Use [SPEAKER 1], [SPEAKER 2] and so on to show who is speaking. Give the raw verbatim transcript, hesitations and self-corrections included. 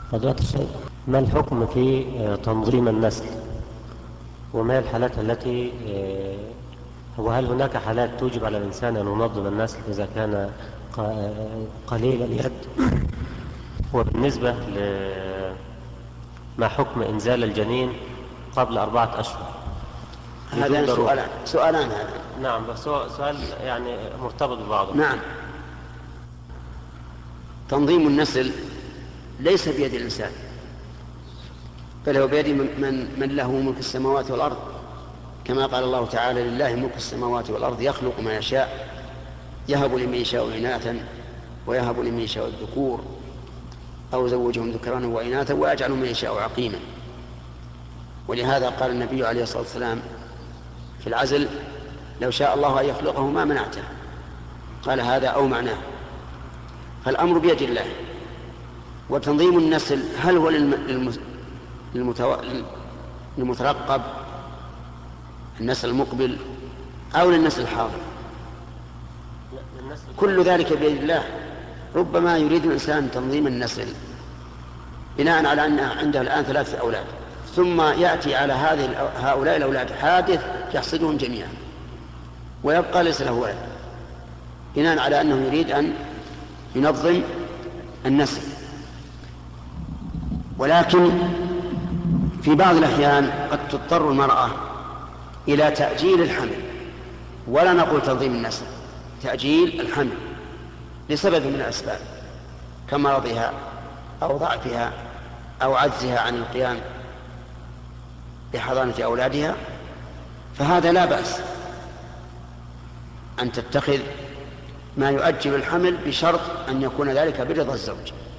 [SPEAKER 1] فضيلة الشيخ، ما الحكم في آه، تنظيم النسل؟ وما هي الحالات التي آه، وهل هناك حالات توجب على الإنسان أن ينظم النسل إذا كان ق- آه، قليل اليد؟ وبالنسبة لما حكم إنزال الجنين قبل أربعة أشهر؟
[SPEAKER 2] هذا سؤالان سؤالان هذا.
[SPEAKER 1] نعم، بس هو سؤال يعني مرتبط ببعضه.
[SPEAKER 2] نعم. تنظيم النسل ليس بيد الإنسان، بل هو بيد من, من له ملك السماوات والأرض، كما قال الله تعالى: لله ملك السماوات والأرض يخلق ما يشاء يهب لمن يشاء إناثا ويهب لمن يشاء الذكور أو زوجهم ذكرانا وإناثا ويجعل من يشاء عقيما. ولهذا قال النبي عليه الصلاة والسلام في العزل: لو شاء الله أن يخلقه ما منعته. قال هذا أو معناه. فالأمر بيد الله. وتنظيم النسل هل هو للمترقب النسل المقبل أو للنسل الحاضر؟ كل ذلك بيد الله. ربما يريد الإنسان تنظيم النسل بناء على أن عنده الآن ثلاثة أولاد، ثم يأتي على هذه هؤلاء الأولاد حادث يحصدهم جميعا ويبقى ليس له ولد، بناء على أنه يريد أن ينظم النسل. ولكن في بعض الأحيان قد تضطر المرأة إلى تأجيل الحمل، ولا نقول تنظيم النسل، تأجيل الحمل لسبب من الأسباب كمرضها أو ضعفها أو عجزها عن القيام بحضانة أولادها، فهذا لا بأس أن تتخذ ما يؤجل الحمل بشرط أن يكون ذلك برضا الزوج.